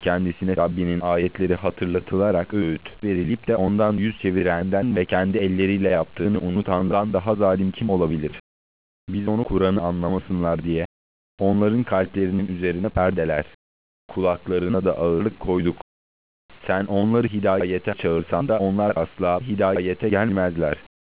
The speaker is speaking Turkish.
kendisine Rabbinin ayetleri hatırlatılarak öğüt verilip de ondan yüz çevirenden ve kendi elleriyle yaptığını unutandan daha zalim kim olabilir? Biz onu Kur'an'ı anlamasınlar diye onların kalplerinin üzerine perdeler, kulaklarına da ağırlık koyduk. Sen onları hidayete çağırsan da onlar asla hidayete gelmezler.